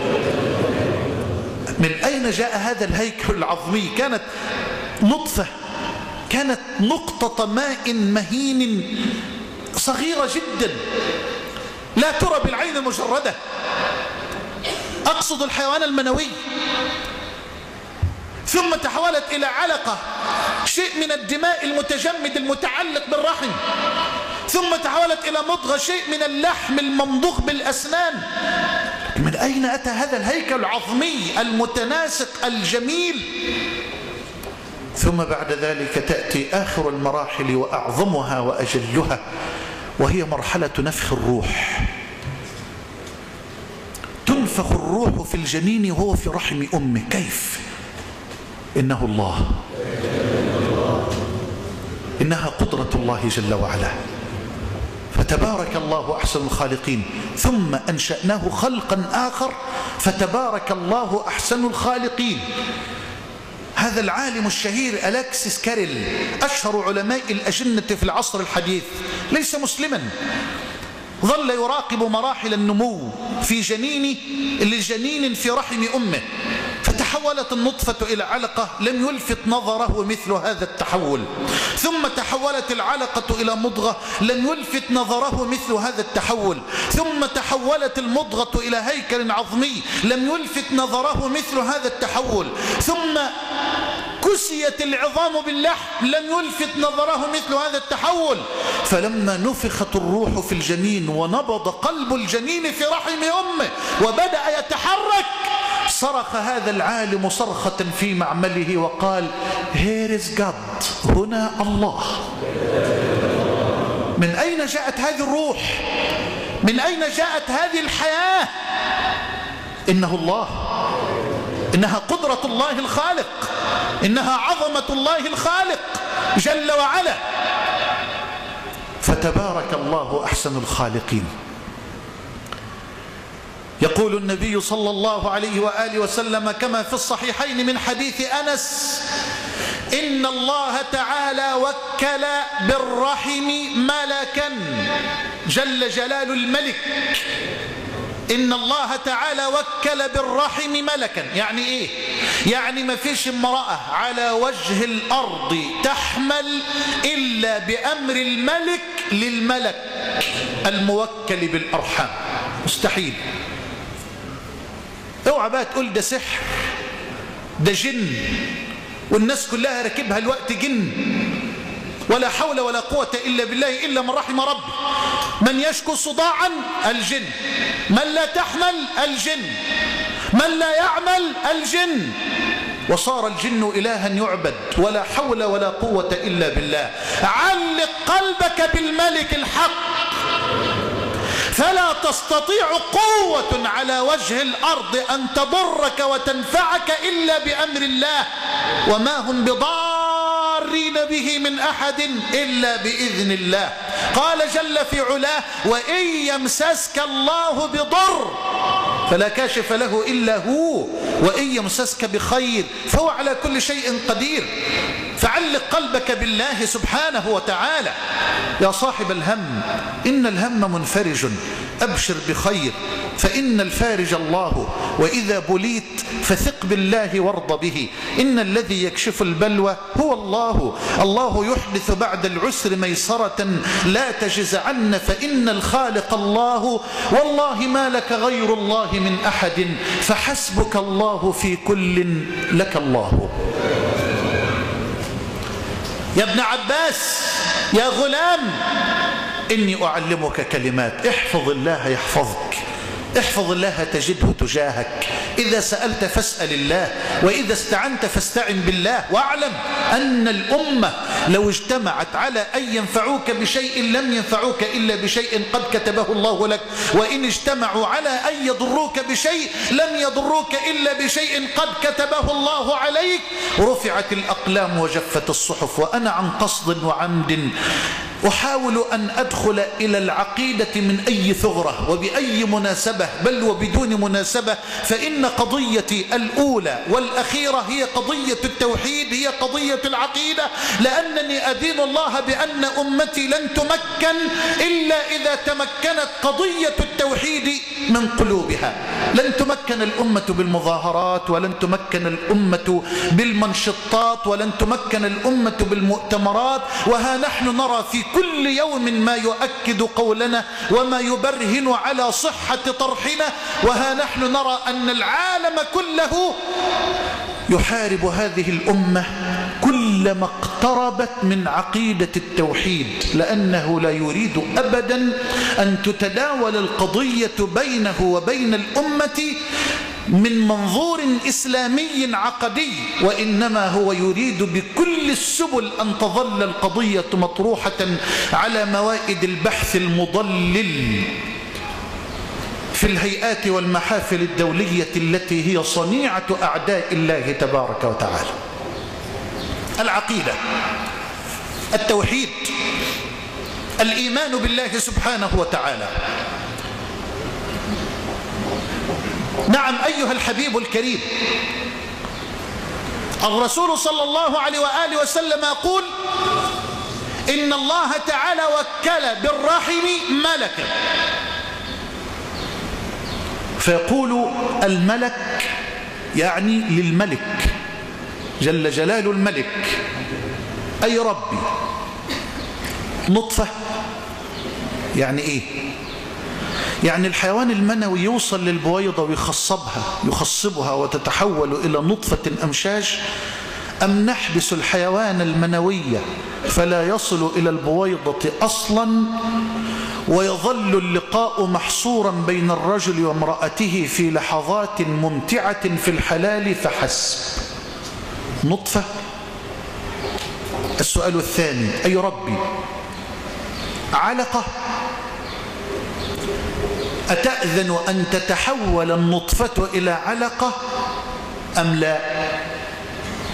من أين جاء هذا الهيكل العظمي؟ كانت نطفة، كانت نقطة ماء مهين صغيرة جدا لا ترى بالعين المجردة، أقصد الحيوان المنوي، ثم تحولت إلى علقة، شيء من الدماء المتجمد المتعلق بالرحم، ثم تحولت إلى مضغة، شيء من اللحم الممضوغ بالأسنان. من أين أتى هذا الهيكل العظمي المتناسق الجميل؟ ثم بعد ذلك تأتي آخر المراحل وأعظمها وأجلها، وهي مرحلة نفخ الروح. تنفخ الروح في الجنين وهو في رحم أمه. كيف؟ إنه الله، إنها قدرة الله جل وعلا، فتبارك الله أحسن الخالقين. ثم أنشأناه خلقا آخر فتبارك الله أحسن الخالقين. هذا العالم الشهير ألكسيس كاريل، أشهر علماء الأجنة في العصر الحديث، ليس مسلما، ظل يراقب مراحل النمو في لجنين في رحم أمه، فتحولت النطفة إلى علقة لم يلفت نظره مثل هذا التحول، ثم تحولت العلقة إلى مضغة لم يلفت نظره مثل هذا التحول، ثم تحولت المضغة إلى هيكل عظمي لم يلفت نظره مثل هذا التحول، ثم كسيت العظام باللحم لم يلفت نظره مثل هذا التحول. فلما نفخت الروح في الجنين ونبض قلب الجنين في رحم أمه وبدأ يتحرك، صرخ هذا العالم صرخة في معمله وقال: Here is God، هنا الله. من أين جاءت هذه الروح؟ من أين جاءت هذه الحياة؟ إنه الله، إنها قدرة الله الخالق، إنها عظمة الله الخالق جل وعلا. فتبارك الله أحسن الخالقين. يقول النبي صلى الله عليه وآله وسلم كما في الصحيحين من حديث أنس: إن الله تعالى وكل بالرحم ملكا جل جلال الملك. إن الله تعالى وكل بالرحم ملكا. يعني إيه؟ يعني ما فيش امرأة على وجه الأرض تحمل إلا بأمر الملك للملك الموكل بالأرحام. مستحيل. اوعى بقى تقول ده سحر، ده جن، والناس كلها راكبها الوقت جن، ولا حول ولا قوة إلا بالله إلا من رحم ربي. من يشكو صداعا الجن، من لا تحمل الجن، من لا يعمل الجن، وصار الجن إلها يعبد، ولا حول ولا قوة إلا بالله. علق قلبك بالملك الحق، فلا تستطيع قوة على وجه الأرض أن تضرك وتنفعك إلا بأمر الله، وما هم بضارين به من أحد إلا بإذن الله. قال جل في علاه: وإن يمسسك الله بضر فلا كاشف له إلا هو، وإن يمسسك بخير فهو على كل شيء قدير. فعلق قلبك بالله سبحانه وتعالى. يا صاحب الهم، إن الهم منفرج، أبشر بخير فإن الفارج الله، وإذا بليت فثق بالله وارض به، إن الذي يكشف البلوى هو الله. الله يحدث بعد العسر ميسرة، لا تجزعن فإن الخالق الله، والله ما لك غير الله من أحد، فحسبك الله في كل لك الله. يا ابن عباس، يا غلام، إني أعلمك كلمات، احفظ الله يحفظك، احفظ الله تجده تجاهك، إذا سألت فاسأل الله، وإذا استعنت فاستعن بالله. واعلم أن الأمة لو اجتمعت على أن ينفعوك بشيء لم ينفعوك إلا بشيء قد كتبه الله لك، وإن اجتمعوا على أن يضروك بشيء لم يضروك إلا بشيء قد كتبه الله عليك. رفعت الأقلام وجفت الصحف. وأنا عن قصد وعمد أحاول أن أدخل إلى العقيدة من أي ثغرة وبأي مناسبة، بل وبدون مناسبة، فإن قضيتي الأولى والأخيرة هي قضية التوحيد، هي قضية العقيدة، لأنني أدين الله بأن أمتي لن تمكن إلا إذا تمكنت قضية التوحيد من قلوبها. لن تمكن الأمة بالمظاهرات، ولن تمكن الأمة بالمنشطات، ولن تمكن الأمة بالمؤتمرات. وها نحن نرى في كل يوم ما يؤكد قولنا وما يبرهن على صحة طرحنا، وها نحن نرى أن العالم كله يحارب هذه الأمة كلما اقتربت من عقيدة التوحيد، لأنه لا يريد أبدا أن تتداول القضية بينه وبين الأمة من منظور إسلامي عقدي، وإنما هو يريد بكل السبل أن تظل القضية مطروحة على موائد البحث المضلل في الهيئات والمحافل الدولية التي هي صنيعة أعداء الله تبارك وتعالى. العقيدة، التوحيد، الإيمان بالله سبحانه وتعالى. نعم أيها الحبيب الكريم، الرسول صلى الله عليه وآله وسلم يقول: إن الله تعالى وكل بالرحم ملكا. فيقول الملك يعني للملك جل جلال الملك: أي ربي، نطفة. يعني إيه؟ يعني الحيوان المنوي يوصل للبويضة ويخصبها وتتحول إلى نطفة أمشاج، أم نحبس الحيوان المنوي فلا يصل إلى البويضة أصلا، ويظل اللقاء محصورا بين الرجل وامرأته في لحظات ممتعة في الحلال فحسب؟ نطفة. السؤال الثاني: أي ربي، علقة، أتأذن أن تتحول النطفة إلى علقة أم لا؟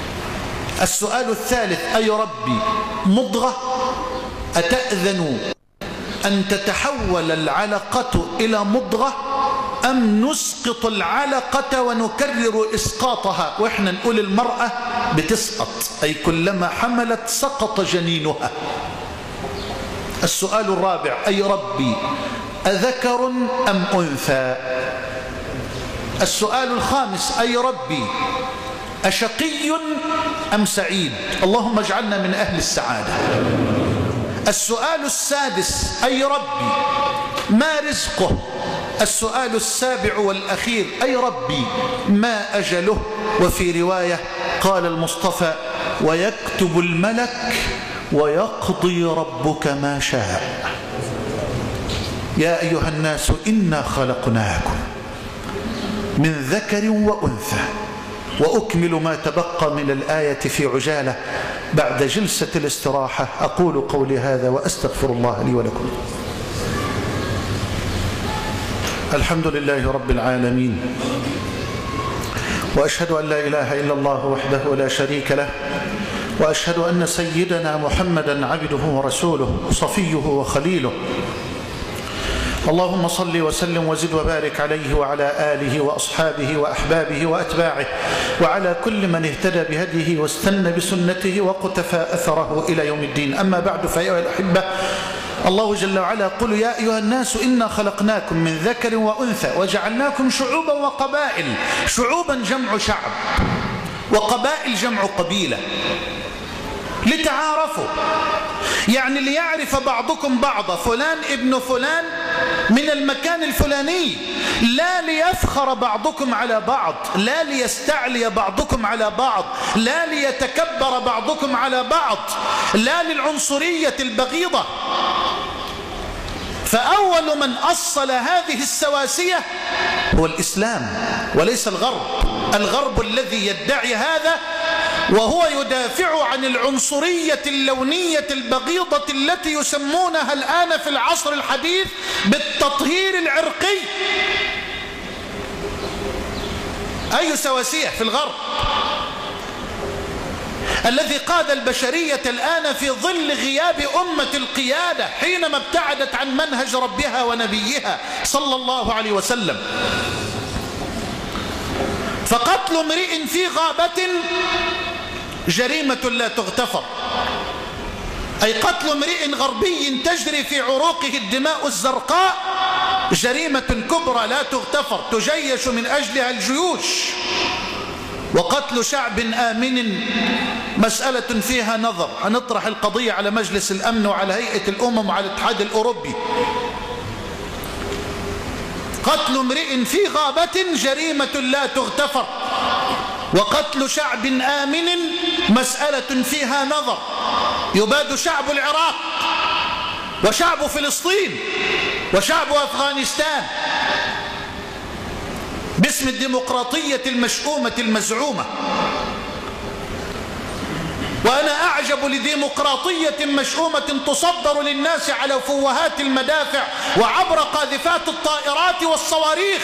السؤال الثالث: أي ربي، مضغة، أتأذن أن تتحول العلقة إلى مضغة أم نسقط العلقة ونكرر إسقاطها؟ وإحنا نقول المرأة بتسقط، أي كلما حملت سقط جنينها. السؤال الرابع: أي ربي أذكر أم أنثى؟ السؤال الخامس: أي ربي أشقي أم سعيد؟ اللهم اجعلنا من أهل السعادة. السؤال السادس: أي ربي ما رزقه؟ السؤال السابع والأخير: أي ربي ما أجله؟ وفي رواية قال المصطفى: ويكتب الملك ويقضي ربك ما شاء. يا أيها الناس إنا خلقناكم من ذكر وأنثى. وأكمل ما تبقى من الآية في عجالة بعد جلسة الاستراحة. أقول قولي هذا وأستغفر الله لي ولكم. الحمد لله رب العالمين، وأشهد أن لا إله إلا الله وحده لا شريك له، وأشهد أن سيدنا محمدا عبده ورسوله صفيه وخليله. اللهم صل وسلم وزد وبارك عليه وعلى آله وأصحابه وأحبابه وأتباعه وعلى كل من اهتدى بهديه واستنى بسنته وقتفى أثره إلى يوم الدين. أما بعد، فأيها الأحبة، الله جل وعلا يقول: يا أيها الناس إنا خلقناكم من ذكر وأنثى وجعلناكم شعوبا وقبائل. شعوبا جمع شعب، وقبائل جمع قبيلة، لتعارفوا، يعني ليعرف بعضكم بعضا، فلان ابن فلان من المكان الفلاني، لا ليفخر بعضكم على بعض، لا ليستعلي بعضكم على بعض، لا ليتكبر بعضكم على بعض، لا للعنصرية البغيضة. فأول من أصل هذه السواسية هو الإسلام وليس الغرب. الغرب الذي يدعي هذا وهو يدافع عن العنصرية اللونية البغيضة التي يسمونها الآن في العصر الحديث بالتطهير العرقي. أي سواسية في الغرب الذي قاد البشرية الآن في ظل غياب أمة القيادة حينما ابتعدت عن منهج ربها ونبيها صلى الله عليه وسلم. فقتل امرئ في غابة جريمة لا تغتفر، أي قتل امرئ غربي تجري في عروقه الدماء الزرقاء جريمة كبرى لا تغتفر تجيش من أجلها الجيوش. وقتل شعب آمن مسألة فيها نظر. هنطرح القضية على مجلس الأمن وعلى هيئة الأمم وعلى الاتحاد الأوروبي. قتل امرئ في غابة جريمة لا تغتفر، وقتل شعب آمن مسألة فيها نظر. يباد شعب العراق وشعب فلسطين وشعب أفغانستان باسم الديمقراطية المشؤومة المزعومة. وأنا أعجب لديمقراطية مشؤومة تصدر للناس على فوهات المدافع وعبر قاذفات الطائرات والصواريخ،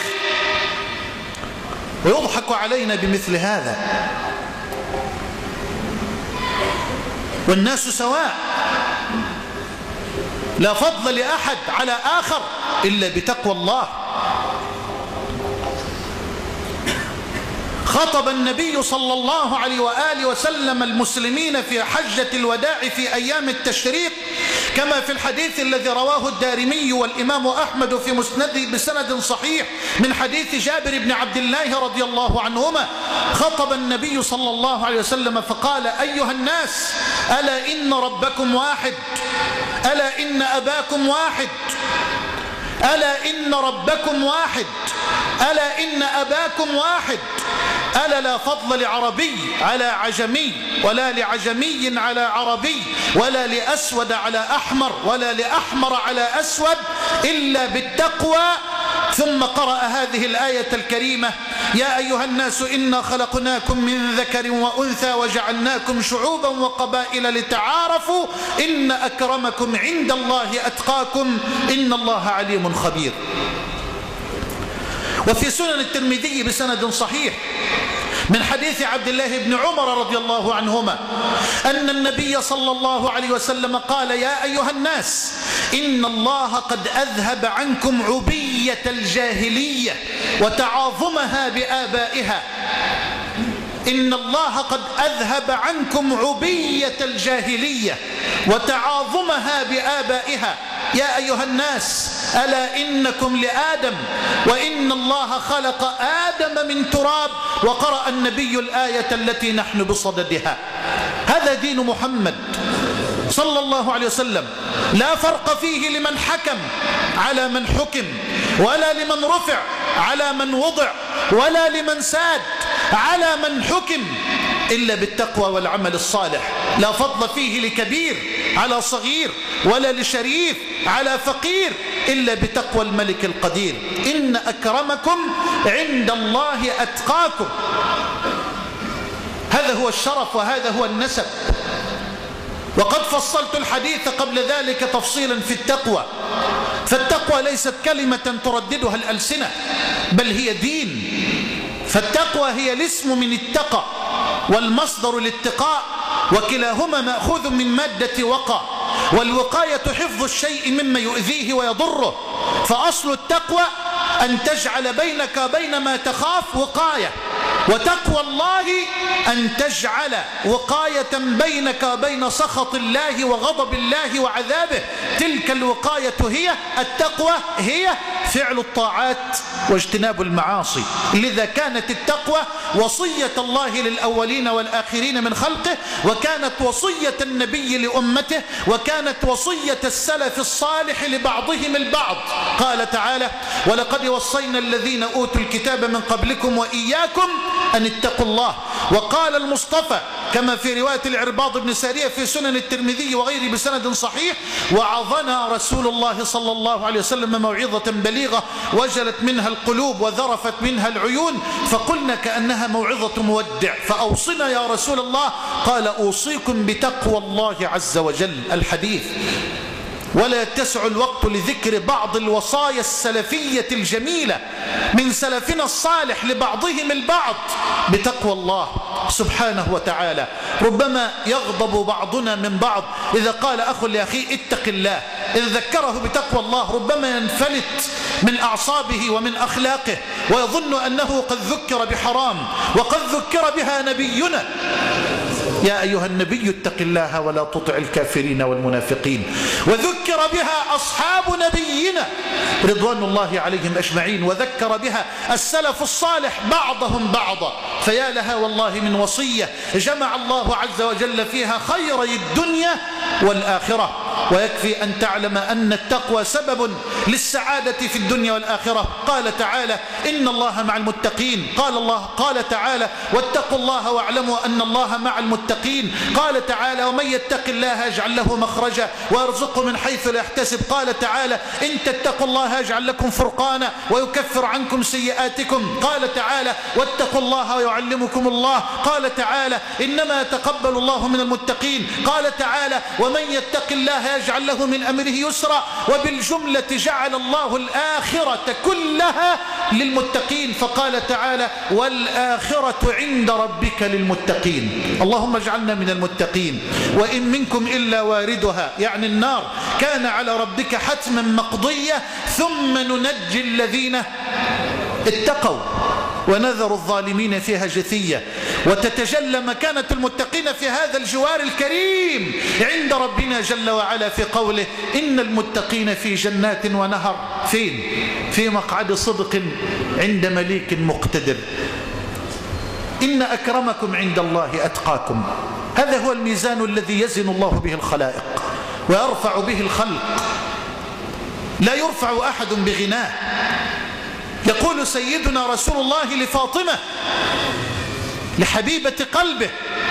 ويضحك علينا بمثل هذا. والناس سواء، لا فضل لأحد على آخر إلا بتقوى الله. خطب النبي صلى الله عليه وآله وسلم المسلمين في حجة الوداع في أيام التشريق كما في الحديث الذي رواه الدارمي والإمام أحمد في مسنده بسند صحيح من حديث جابر بن عبد الله رضي الله عنهما. خطب النبي صلى الله عليه وسلم فقال: أيها الناس، ألا إن ربكم واحد، ألا إن أباكم واحد، ألا إن ربكم واحد، ألا إن أباكم واحد، ألا لا فضل لعربي على عجمي، ولا لعجمي على عربي، ولا لأسود على أحمر، ولا لأحمر على أسود إلا بالتقوى. ثم قرأ هذه الآية الكريمة: يا أيها الناس إنا خلقناكم من ذكر وأنثى وجعلناكم شعوبا وقبائل لتعارفوا إن أكرمكم عند الله أتقاكم إن الله عليم خبير. وفي سنن الترمذي بسند صحيح من حديث عبد الله بن عمر رضي الله عنهما أن النبي صلى الله عليه وسلم قال: يا أيها الناس إن الله قد أذهب عنكم عبية الجاهلية وتعاظمها بآبائها. إن الله قد أذهب عنكم عبية الجاهلية وتعاظمها بآبائها. يا أيها الناس ألا إنكم لآدم وإن الله خلق آدم من تراب، وقرأ النبي الآية التي نحن بصددها. هذا دين محمد صلى الله عليه وسلم، لا فرق فيه لمن حكم على من حكم، ولا لمن رفع على من وضع، ولا لمن ساد على من حكم، إلا بالتقوى والعمل الصالح. لا فضل فيه لكبير على صغير، ولا لشريف على فقير، إلا بتقوى الملك القدير. إن أكرمكم عند الله أتقاكم. هذا هو الشرف وهذا هو النسب. وقد فصلت الحديث قبل ذلك تفصيلا في التقوى، فالتقوى ليست كلمة ترددها الألسنة، بل هي دين. فالتقوى هي الاسم من اتقى والمصدر الاتقاء، وكلاهما مأخوذ من مادة وقى، والوقاية حفظ الشيء مما يؤذيه ويضره. فأصل التقوى أن تجعل بينك وبين ما تخاف وقاية، وتقوى الله أن تجعل وقاية بينك وبين سخط الله وغضب الله وعذابه. تلك الوقاية هي التقوى، هي فعل الطاعات واجتناب المعاصي. لذا كانت التقوى وصية الله للأولين والآخرين من خلقه، وكانت وصية النبي لأمته، وكانت وصية السلف الصالح لبعضهم البعض. قال تعالى: ولقد وصينا الذين أوتوا الكتاب من قبلكم وإياكم أن اتقوا الله. وقال المصطفى كما في رواية العرباض بن سارية في سنن الترمذي وغيره بسند صحيح: وعظنا رسول الله صلى الله عليه وسلم موعظة بليغة وجلت منها القلوب وذرفت منها العيون، فقلنا كأنها موعظة مودع، فأوصنا يا رسول الله. قال: أوصيكم بتقوى الله عز وجل. الحديث. ولا يتسع الوقت لذكر بعض الوصايا السلفية الجميلة من سلفنا الصالح لبعضهم البعض بتقوى الله سبحانه وتعالى. ربما يغضب بعضنا من بعض إذا قال أخ لأخيه اتق الله، إذا ذكره بتقوى الله ربما ينفلت من أعصابه ومن أخلاقه ويظن أنه قد ذكر بحرام، وقد ذكر بها نبينا: يا أيها النبي اتق الله ولا تطع الكافرين والمنافقين. وذكر بها أصحاب نبينا رضوان الله عليهم أجمعين، وذكر بها السلف الصالح بعضهم بعضا. فيا لها والله من وصية جمع الله عز وجل فيها خيري الدنيا والآخرة. ويكفي أن تعلم أن التقوى سبب للسعادة في الدنيا والآخرة. قال تعالى: إن الله مع المتقين. قال تعالى: واتقوا الله واعلموا أن الله مع المتقين. قال تعالى: ومن يتق الله يجعل له مخرجا ويرزقه من حيث لا يحتسب. قال تعالى: إن تتقوا الله يجعل لكم فرقانا ويكفر عنكم سيئاتكم. قال تعالى: واتقوا الله ويعلمكم الله. قال تعالى: إنما يتقبل الله من المتقين. قال تعالى: ومن يتق الله يجعل له من أمره يسرا. وبالجملة جعل الله الآخرة كلها للمتقين، فقال تعالى: والآخرة عند ربك للمتقين. اللهم اجعلنا من المتقين. وإن منكم إلا واردها، يعني النار كان على ربك حتما مقضية، ثم ننجي الذين اتقوا ونذر الظالمين فيها جثية. وتتجلى مكانة المتقين في هذا الجوار الكريم عند ربنا جل وعلا في قوله: إن المتقين في جنات ونهر. فين؟ في مقعد صدق عند مليك مقتدر. إن أكرمكم عند الله أتقاكم. هذا هو الميزان الذي يزن الله به الخلائق ويرفع به الخلق. لا يرفع أحد بغناه. يقول سيدنا رسول الله لفاطمة لحبيبة قلبه: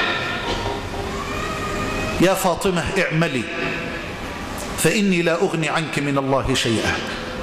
يا فاطمة اعملي فإني لا أغني عنك من الله شيئا،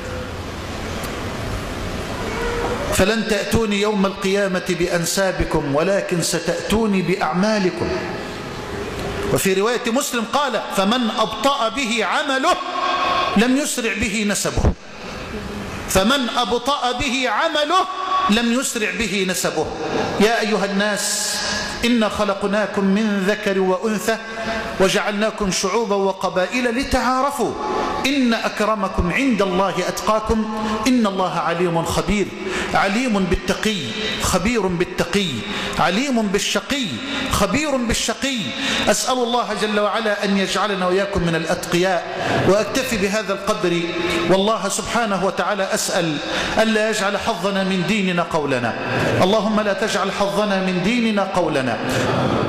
فلن تأتوني يوم القيامة بأنسابكم ولكن ستأتوني بأعمالكم. وفي رواية مسلم قال: فمن أبطأ به عمله لم يسرع به نسبه. فمن أبطأ به عمله لم يسرع به نسبه. يا أيها الناس إنا خلقناكم من ذكر وأنثى وجعلناكم شعوبا وقبائل لتعارفوا إن أكرمكم عند الله أتقاكم إن الله عليم خبير. عليم بالتقي خبير بالتقي، عليم بالشقي خبير بالشقي. أسأل الله جل وعلا أن يجعلنا وإياكم من الأتقياء، وأكتفي بهذا القدر، والله سبحانه وتعالى أسأل ألا يجعل حظنا من ديننا قولنا. اللهم لا تجعل حظنا من ديننا قولنا،